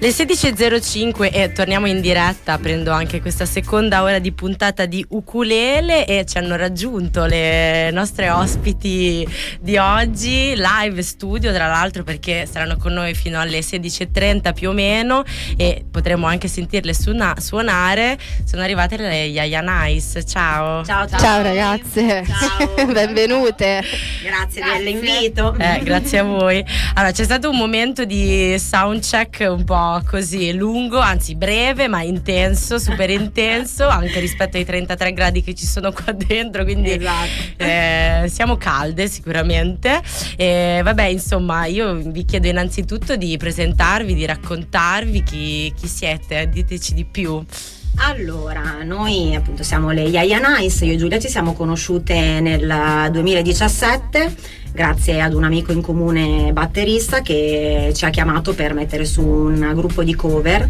Le 16.05 e torniamo in diretta, prendo anche questa seconda ora di puntata di Ukulele e ci hanno raggiunto le nostre ospiti di oggi, live studio tra l'altro, perché saranno con noi fino alle 16.30 più o meno e potremo anche sentirle suonare. Sono arrivate le Yaya Nice. Ciao. Ciao ragazze. Ciao. Benvenute. Grazie dell'invito. Grazie a voi. Allora, c'è stato un momento di soundcheck un po' così lungo, anzi breve ma intenso, super intenso anche rispetto ai 33 gradi che ci sono qua dentro, quindi esatto. Siamo calde sicuramente. Vabbè, insomma, io vi chiedo innanzitutto di presentarvi, di raccontarvi chi siete, diteci di più. Allora, noi appunto siamo le Yaya Nice, io e Giulia ci siamo conosciute nel 2017 grazie ad un amico in comune batterista che ci ha chiamato per mettere su un gruppo di cover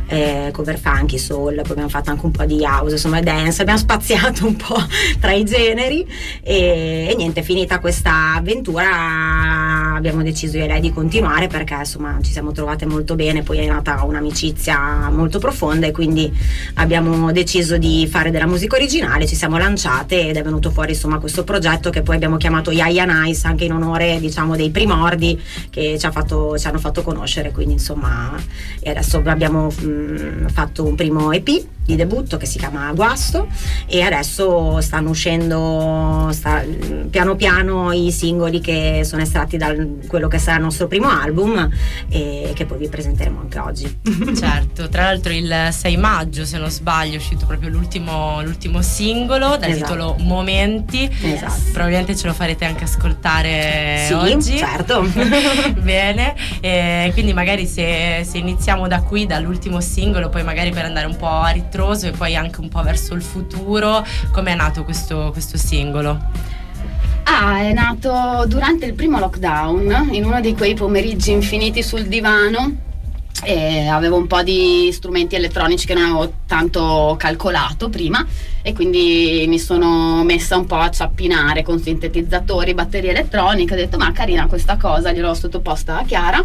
funky, soul, poi abbiamo fatto anche un po' di house, insomma dance, abbiamo spaziato un po' tra i generi e niente, finita questa avventura abbiamo deciso io e lei di continuare perché insomma ci siamo trovate molto bene, poi è nata un'amicizia molto profonda e quindi abbiamo deciso di fare della musica originale, ci siamo lanciate ed è venuto fuori insomma questo progetto che poi abbiamo chiamato Yaya Nice, anche in onore diciamo dei primordi che ci hanno fatto conoscere, quindi insomma e adesso abbiamo fatto un primo EP di debutto che si chiama Guasto e adesso stanno uscendo piano piano i singoli che sono estratti da quello che sarà il nostro primo album e che poi vi presenteremo anche oggi. Certo, tra l'altro il 6 maggio se non sbaglio è uscito proprio l'ultimo singolo dal titolo Momenti. Esatto. Probabilmente ce lo farete anche ascoltare oggi. Certo. Bene, quindi magari se iniziamo da qui, dall'ultimo singolo, poi magari per andare un po' a ritroso e poi anche un po' verso il futuro, come è nato questo singolo? È nato durante il primo lockdown, in uno di quei pomeriggi infiniti sul divano. E avevo un po' di strumenti elettronici che non avevo tanto calcolato prima e quindi mi sono messa un po' a ciappinare con sintetizzatori, batterie elettroniche. Ho detto ma carina questa cosa, gliel'ho sottoposta a Chiara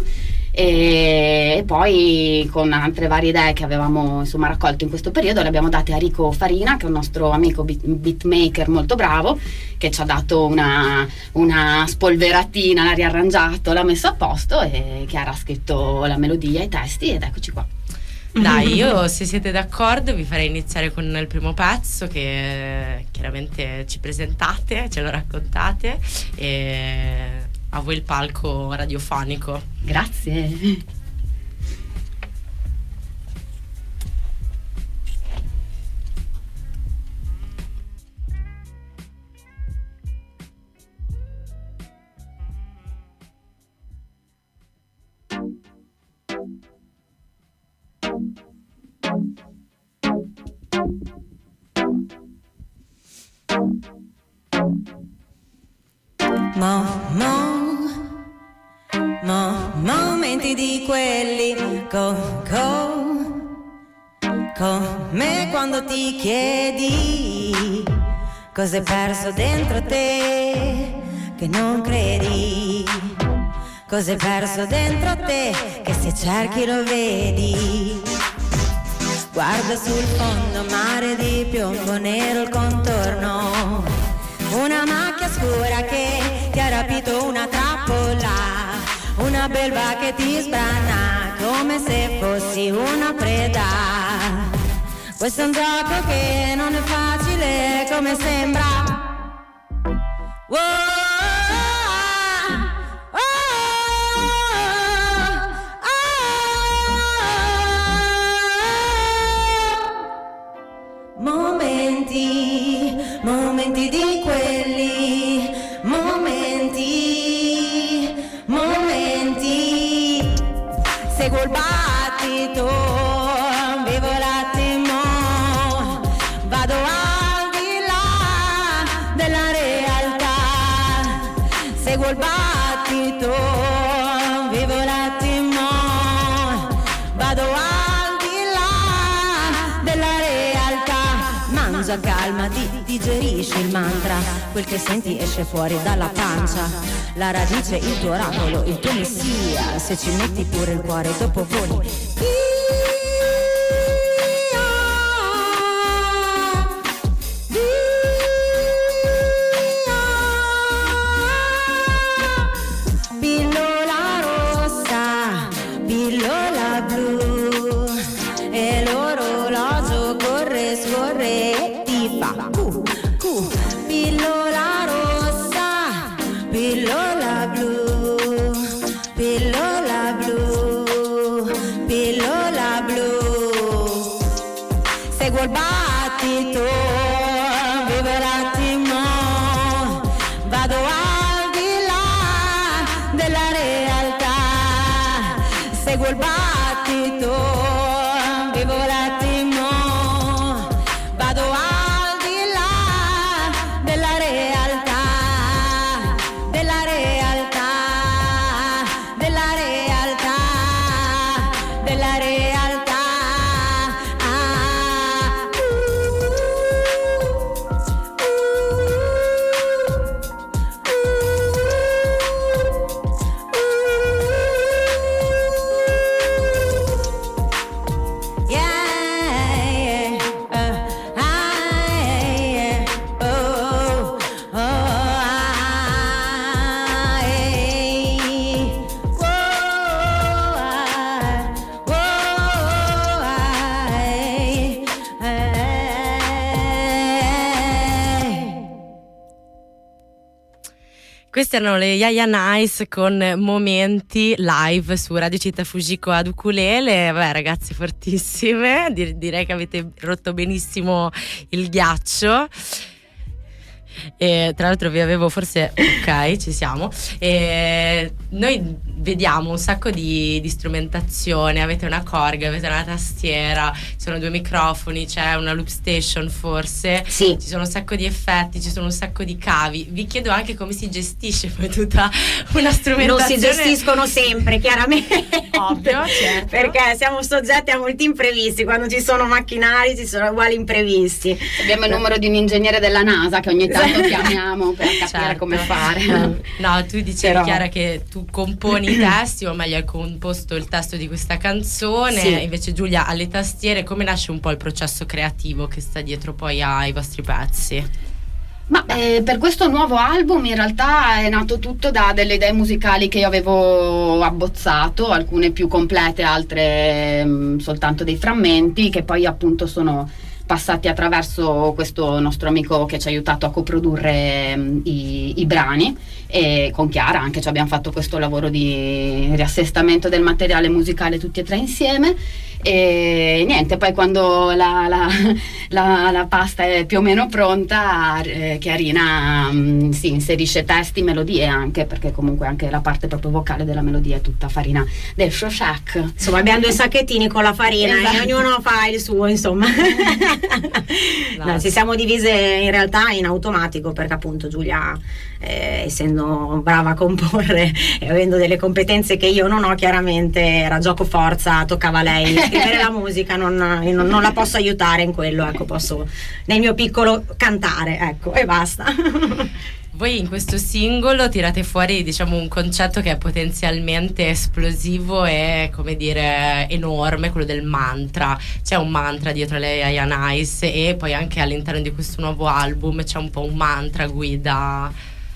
e poi con altre varie idee che avevamo insomma raccolto in questo periodo le abbiamo date a Rico Farina, che è un nostro amico beatmaker molto bravo, che ci ha dato una spolveratina, l'ha riarrangiato, l'ha messo a posto e Chiara ha scritto la melodia, i testi ed eccoci qua. Dai, io se siete d'accordo vi farei iniziare con il primo pezzo che chiaramente ci presentate, ce lo raccontate e a voi il palco radiofonico. Grazie. Momenti di quelli come quando ti chiedi cosa hai perso dentro te che non credi, cosa hai perso dentro te che se cerchi lo vedi. Guarda sul fondo, mare di piombo nero il contorno, una macchia scura che ti ha rapito una trappola, una belva che ti sbrana come se fossi una preda. Questo è un gioco che non è facile come sembra. Momenti di quelli, momenti, seguo il battito, vivo l'attimo, vado al di là della realtà, seguo il battito, vivo l'attimo, vado al di là della realtà, mangia calma, digerisci il mantra, quel che senti esce fuori dalla pancia, la radice, il tuo oracolo, il tuo messia, se ci metti pure il cuore dopo voli. pillola blu e l'orologio corre, scorre e ti fa pillola rossa, pillola blu, pillola blu, pillola blu. Seguo il battito, vivo l'attimo, vado al di là della realtà. Seguo il battito, vivo l'attimo, vado al di là della realtà, della realtà, della realtà, della realtà. Queste erano le Yaya Nice con Momenti live su Radio Città Fujiko ad ukulele. Vabbè, ragazze fortissime, direi che avete rotto benissimo il ghiaccio. E tra l'altro vi avevo forse ok, ci siamo. E noi vediamo un sacco di strumentazione. Avete una corga, avete una tastiera, ci sono 2 microfoni, c'è una loop station forse, sì. Ci sono un sacco di effetti, ci sono un sacco di cavi. Vi chiedo anche come si gestisce poi tutta una strumentazione. Non si gestiscono sempre, chiaramente, ovvio, certo, perché siamo soggetti a molti imprevisti. Quando ci sono macchinari ci sono uguali imprevisti. Abbiamo il numero di un ingegnere della NASA che ogni tanto chiamiamo per capire certo. come fare. No, tu dicevi, Però... Chiara, che tu componi i testi, o meglio hai composto il testo di questa canzone, sì. Invece Giulia alle tastiere. Come nasce un po' il processo creativo che sta dietro poi ai vostri pezzi? Ma per questo nuovo album in realtà è nato tutto da delle idee musicali che io avevo abbozzato, alcune più complete, altre soltanto dei frammenti, che poi appunto sono passati attraverso questo nostro amico che ci ha aiutato a coprodurre i brani, e con Chiara anche abbiamo fatto questo lavoro di riassestamento del materiale musicale tutti e 3 insieme. E niente, poi quando la pasta è più o meno pronta, Chiarina si inserisce testi, melodie anche, perché comunque anche la parte proprio vocale della melodia è tutta farina del Shoshack. Insomma, abbiamo 2 sacchettini con la farina, esatto. E ognuno fa il suo, insomma. No, ci siamo divise in realtà in automatico, perché appunto Giulia, essendo brava a comporre e avendo delle competenze che io non ho, chiaramente era gioco forza, toccava a lei scrivere la musica, non la posso aiutare in quello, ecco, posso nel mio piccolo cantare, ecco, e basta. Voi in questo singolo tirate fuori, diciamo, un concetto che è potenzialmente esplosivo e, come dire, enorme, quello del mantra. C'è un mantra dietro le Yaya Nice, e poi anche all'interno di questo nuovo album c'è un po' un mantra guida.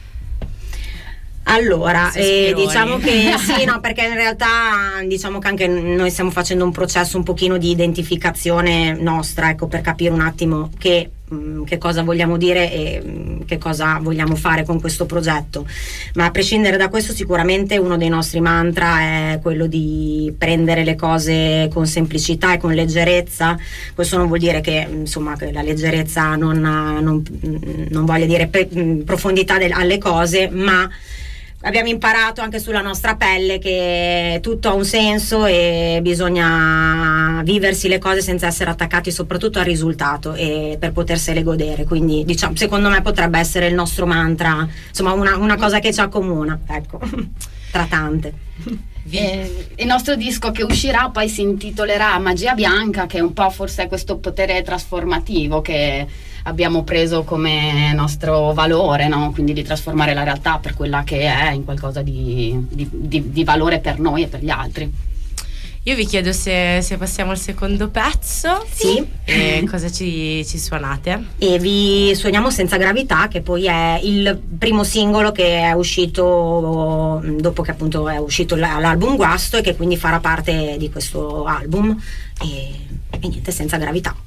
Allora, diciamo che sì, no, perché in realtà diciamo che anche noi stiamo facendo un processo un pochino di identificazione nostra, ecco, per capire un attimo che cosa vogliamo dire e che cosa vogliamo fare con questo progetto. Ma a prescindere da questo, sicuramente uno dei nostri mantra è quello di prendere le cose con semplicità e con leggerezza. Questo non vuol dire che, insomma, che la leggerezza non voglia dire profondità alle cose, ma abbiamo imparato anche sulla nostra pelle che tutto ha un senso e bisogna viversi le cose senza essere attaccati soprattutto al risultato, e per potersele godere. Quindi, diciamo, secondo me potrebbe essere il nostro mantra, insomma, una cosa che ci accomuna, ecco, tra tante. Il nostro disco che uscirà poi si intitolerà Magia Bianca, che un po' forse è questo potere trasformativo che abbiamo preso come nostro valore, no? Quindi di trasformare la realtà per quella che è in qualcosa di valore per noi e per gli altri. Io vi chiedo se passiamo al secondo pezzo. Sì. E cosa ci suonate? E vi suoniamo Senza Gravità, che poi è il primo singolo che è uscito dopo che appunto è uscito l'album Guasto, e che quindi farà parte di questo album. E niente, Senza Gravità.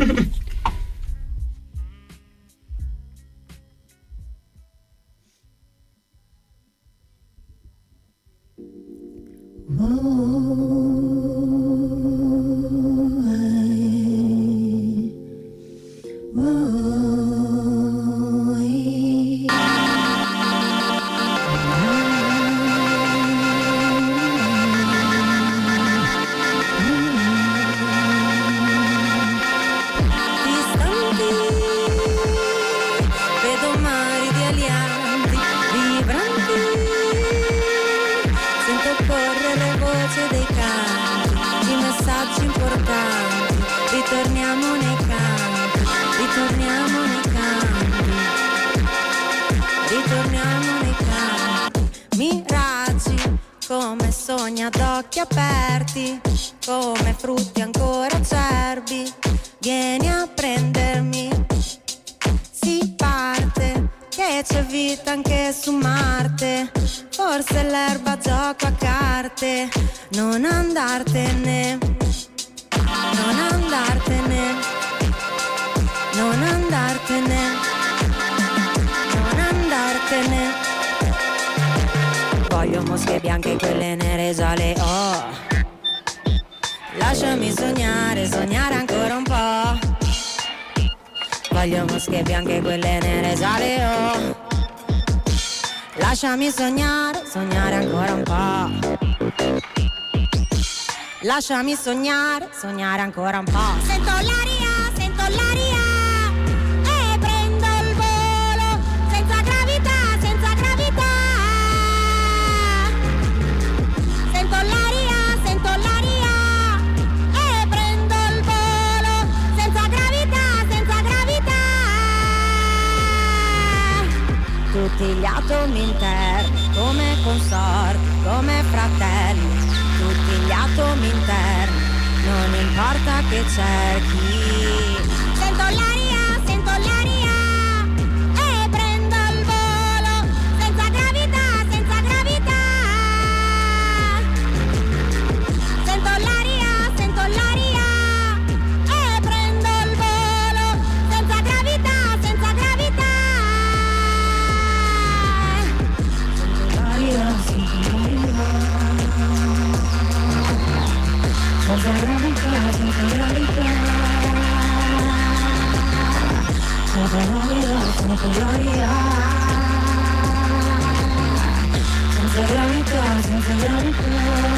Come sogni ad occhi aperti, come frutti ancora acerbi, vieni a prendermi, si parte, che c'è vita anche su Marte, forse l'erba gioca a carte, non andartene, non andartene, non andartene, non andartene. Voglio mosche bianche, quelle nere già le ho. Lasciami sognare, sognare ancora un po'. Voglio mosche bianche, quelle nere già le ho. Lasciami sognare, sognare ancora un po'. Lasciami sognare, sognare ancora un po'. Sento l'aria e prendo il volo, senza gravità, senza gravità. Sento l'aria e prendo il volo, senza gravità, senza gravità. Tutti gli atomi interni, come consorti, come fratelli, tutti gli atomi interni, non importa che cerchi. Sento l'aria e prendo il volo, senza gravità, senza gravità. Sento l'aria e prendo il volo, senza gravità, senza gravità. Sento l'aria, senza gravità, senza gravità. Senza gravità, senza gravità.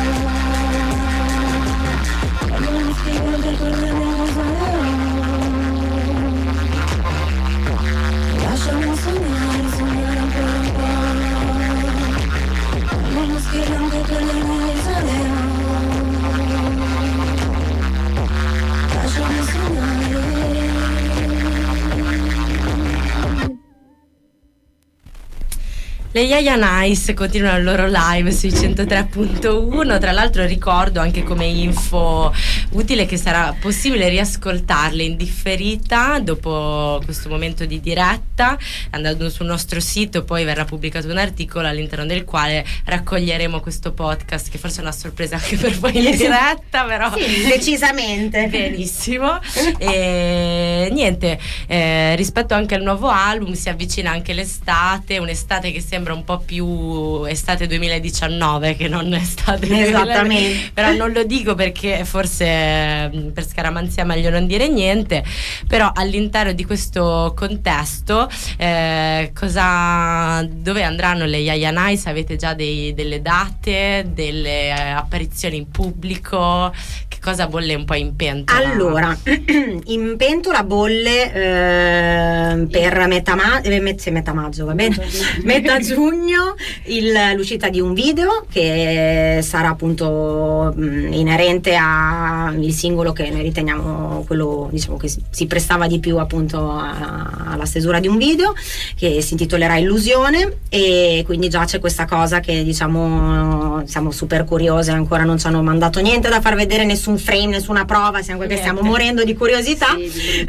Non spiego che torneremo lasciamo sognare, sognare ancora un po'. Non spiego che torneremo lasciamo sognare. Le Yaya Nice continuano il loro live sui 103.1. Tra l'altro ricordo anche come info utile che sarà possibile riascoltarle in differita dopo questo momento di diretta, andando sul nostro sito. Poi verrà pubblicato un articolo all'interno del quale raccoglieremo questo podcast, che forse è una sorpresa anche per voi in diretta, però sì, decisamente. Benissimo. E niente, rispetto anche al nuovo album si avvicina anche l'estate, un'estate che sembra un po' più estate 2019 che non estate 2020. Esattamente. Però non lo dico perché forse per scaramanzia è meglio non dire niente. Però all'interno di questo contesto dove andranno le Yaya Nice? Avete già delle date, delle apparizioni in pubblico? Che cosa bolle un po' in pentola? Allora, in pentola bolle per metà maggio, va bene? Metà giugno l'uscita di un video che sarà appunto inerente al singolo che noi riteniamo quello, diciamo, che si prestava di più appunto alla stesura di un video, che si intitolerà Illusione, e quindi già c'è questa cosa che, diciamo, siamo super curiose, ancora non ci hanno mandato niente da far vedere, nessun frame, nessuna prova, perché stiamo morendo di curiosità. Sì,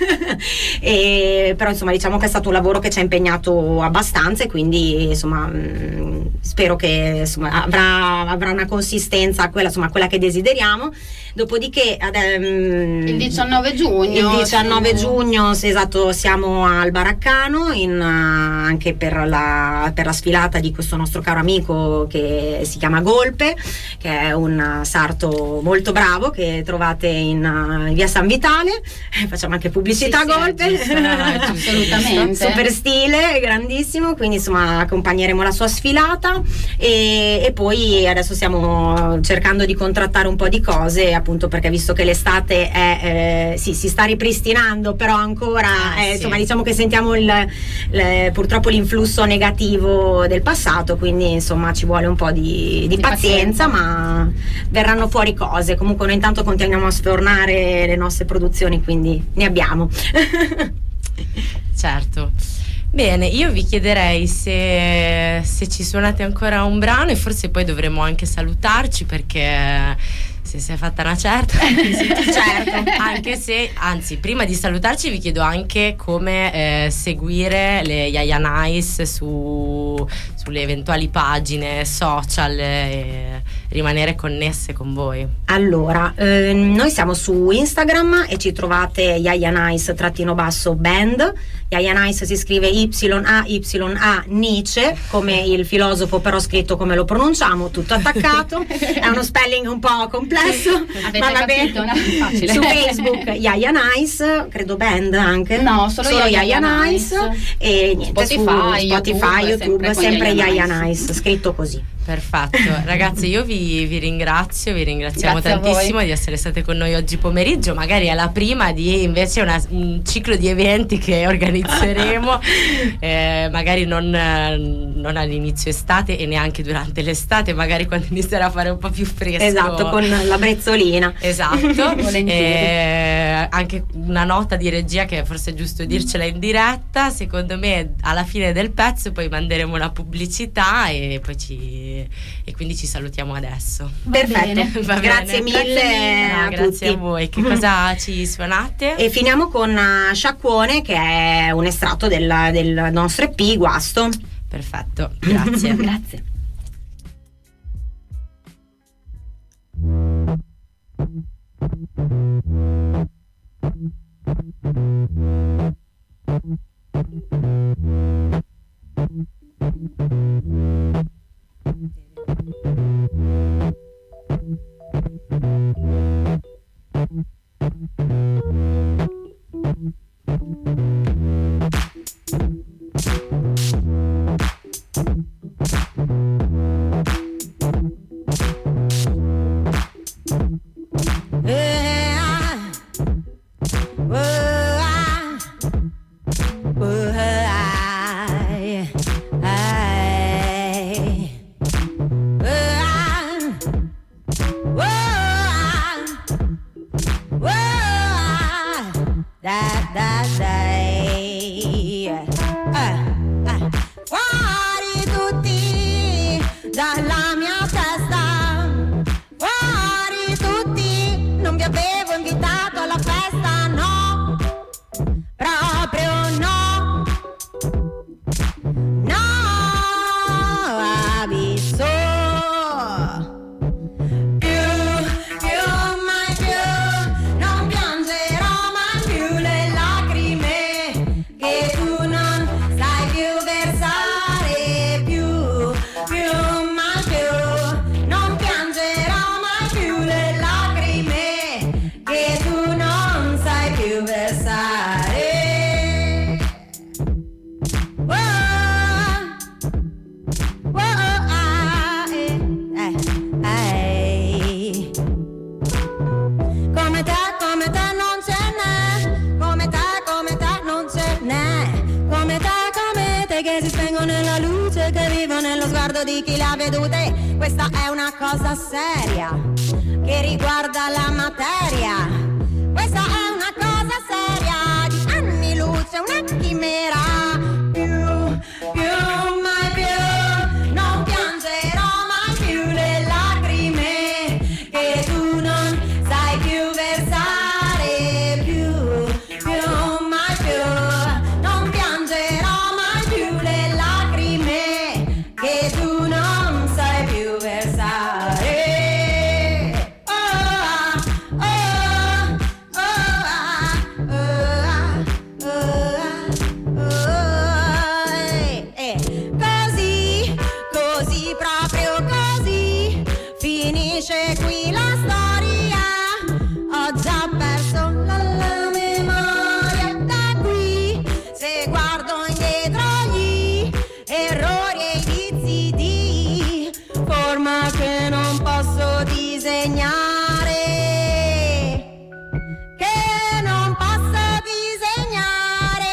però insomma, diciamo che è stato un lavoro che ci ha impegnato abbastanza, e quindi insomma spero che insomma avrà una consistenza, quella che desideriamo. Dopodiché il 19 giugno sì, esatto, siamo al Baraccano anche per la sfilata di questo nostro caro amico che si chiama Golpe, che è un sarto molto bravo che trovate in via San Vitale. Facciamo anche pubblicità. Sì, Golpe, assolutamente, super stile, grandissimo, quindi insomma accompagneremo la sua sfilata, e poi adesso stiamo cercando di contrattare un po' di cose, appunto perché visto che l'estate si sta ripristinando, però ancora insomma, diciamo che sentiamo purtroppo l'influsso negativo del passato, quindi insomma ci vuole un po' di pazienza, ma verranno fuori cose. Comunque noi intanto continuiamo a sfornare le nostre produzioni, quindi ne abbiamo. Certo. Bene, io vi chiederei se ci suonate ancora un brano, e forse poi dovremmo anche salutarci, perché se si è fatta una certa, certo. Anche se, anzi, prima di salutarci vi chiedo anche come seguire le Yaya Nice sulle eventuali pagine social e rimanere connesse con voi. Allora, noi siamo su Instagram e ci trovate Yaya Nice _band. Yaya Nice si scrive YAYA Nice, come il filosofo, però scritto come lo pronunciamo, tutto attaccato. È uno spelling un po' complesso, ma va bene. Facile. Su Facebook Yaya Nice, credo band anche. No, solo Yaya Nice. E niente, Spotify, su YouTube sempre Yaya Nice, scritto così. Perfetto, ragazzi, io vi ringrazio, vi ringraziamo Grazie tantissimo di essere state con noi oggi pomeriggio. Magari è la prima di invece un ciclo di eventi che organizzeremo, magari non all'inizio estate e neanche durante l'estate, magari quando inizierà a fare un po' più fresco. Esatto, con la brezzolina. Esatto. Anche una nota di regia, che forse è giusto dircela in diretta. Secondo me alla fine del pezzo poi manderemo la pubblicità e quindi ci salutiamo adesso. Perfetto, grazie mille a tutti. Grazie a voi. Che cosa ci suonate? E finiamo con Sciacquone, che è un estratto del nostro EP Guasto. Perfetto, grazie. Grazie. Fuori tutti dalla mia testa, fuori tutti, non vi avevo invitato alla festa, no, proprio no, no, abisso. Non di chi le ha vedute, questa è una cosa seria che riguarda la materia. Questa è una cosa seria, di anni luce, una chimera. Mai più, non piangerò mai più le lacrime che tu non sai più versare. Mai più, non piangerò mai più le lacrime che tu non sai più versare. Finisce qui la storia, ho già perso la memoria. Da qui, se guardo indietro gli errori e i vizi di forma che non posso disegnare, che non posso disegnare,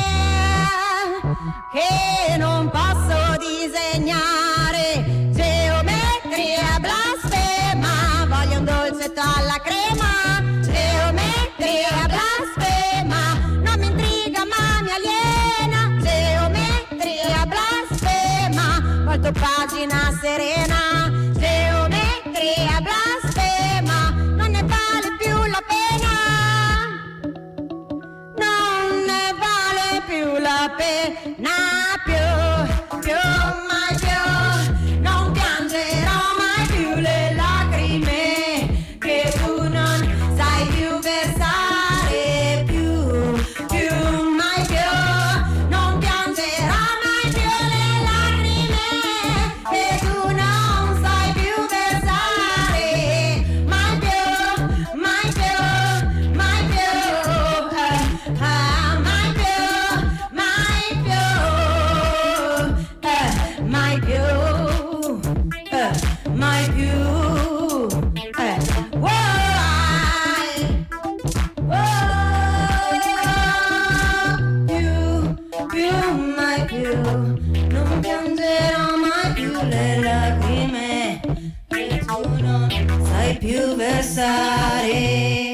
che non posso disegnare. Geometria blasfema, voglio un dolcetto alla crema. Geometria blasfema, non mi intriga ma mi aliena. Geometria blasfema, volto pagina serena. Geometria blasfema, non ne vale più la pena, non ne vale più la pena. Mai più, non piangerò mai più le lacrime che tu non sai più versare. Mai più, non piangerò mai più le lacrime che tu non sai più versare. Mai più, mai più, mai più, mai più, mai più, mai più, mai più, mai più, non piangerò mai più le lacrime che tu non sai più versare.